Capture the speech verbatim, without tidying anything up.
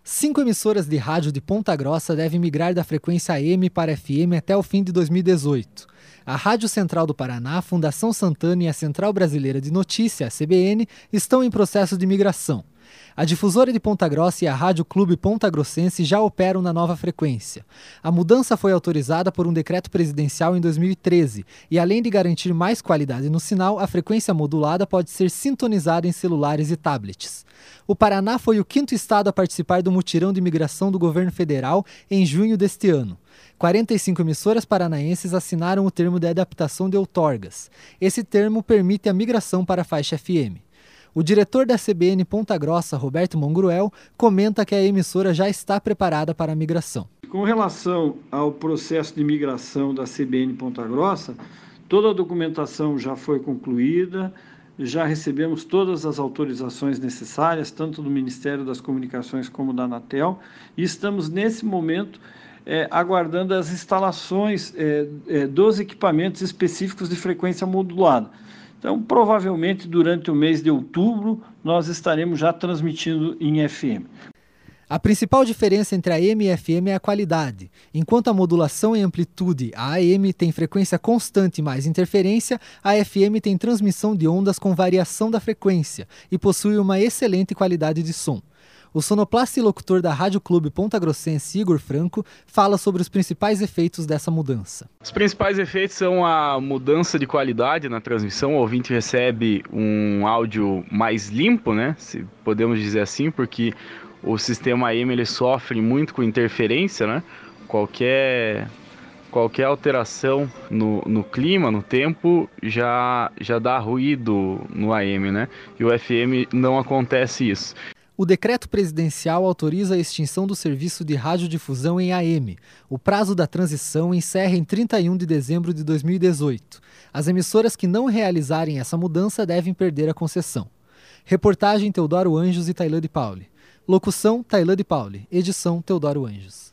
Cinco emissoras de rádio de Ponta Grossa devem migrar da frequência A M para F M até o fim de dois mil e dezoito. A Rádio Central do Paraná, a Fundação Santana e a Central Brasileira de Notícia, a C B N, estão em processo de migração. A Difusora de Ponta Grossa e a Rádio Clube Ponta Grossense já operam na nova frequência. A mudança foi autorizada por um decreto presidencial em dois mil e treze e, além de garantir mais qualidade no sinal, a frequência modulada pode ser sintonizada em celulares e tablets. O Paraná foi o quinto estado a participar do mutirão de migração do governo federal em junho deste ano. quarenta e cinco emissoras paranaenses assinaram o termo de adaptação de outorgas. Esse termo permite a migração para a faixa F M. O diretor da C B N Ponta Grossa, Roberto Mongruel, comenta que a emissora já está preparada para a migração. Com relação ao processo de migração da C B N Ponta Grossa, toda a documentação já foi concluída, já recebemos todas as autorizações necessárias, tanto do Ministério das Comunicações como da Anatel, e estamos nesse momento é, aguardando as instalações é, é, dos equipamentos específicos de frequência modulada. Então, provavelmente, durante o mês de outubro, nós estaremos já transmitindo em F M. A principal diferença entre a A M e a F M é a qualidade. Enquanto a modulação em amplitude, a A M tem frequência constante mais interferência, a F M tem transmissão de ondas com variação da frequência e possui uma excelente qualidade de som. O sonoplasta e locutor da Rádio Clube Ponta Grossense, Igor Franco, fala sobre os principais efeitos dessa mudança. Os principais efeitos são a mudança de qualidade na transmissão. O ouvinte recebe um áudio mais limpo, né? Se podemos dizer assim, porque o sistema A M ele sofre muito com interferência, né? Qualquer, qualquer alteração no, no clima, no tempo, já, já dá ruído no A M, né? E o F M não acontece isso. O decreto presidencial autoriza a extinção do serviço de radiodifusão em A M. O prazo da transição encerra em trinta e um de dezembro de dois mil e dezoito. As emissoras que não realizarem essa mudança devem perder a concessão. Reportagem Teodoro Anjos e Tailã de Pauli. Locução Tailã de Pauli. Edição Teodoro Anjos.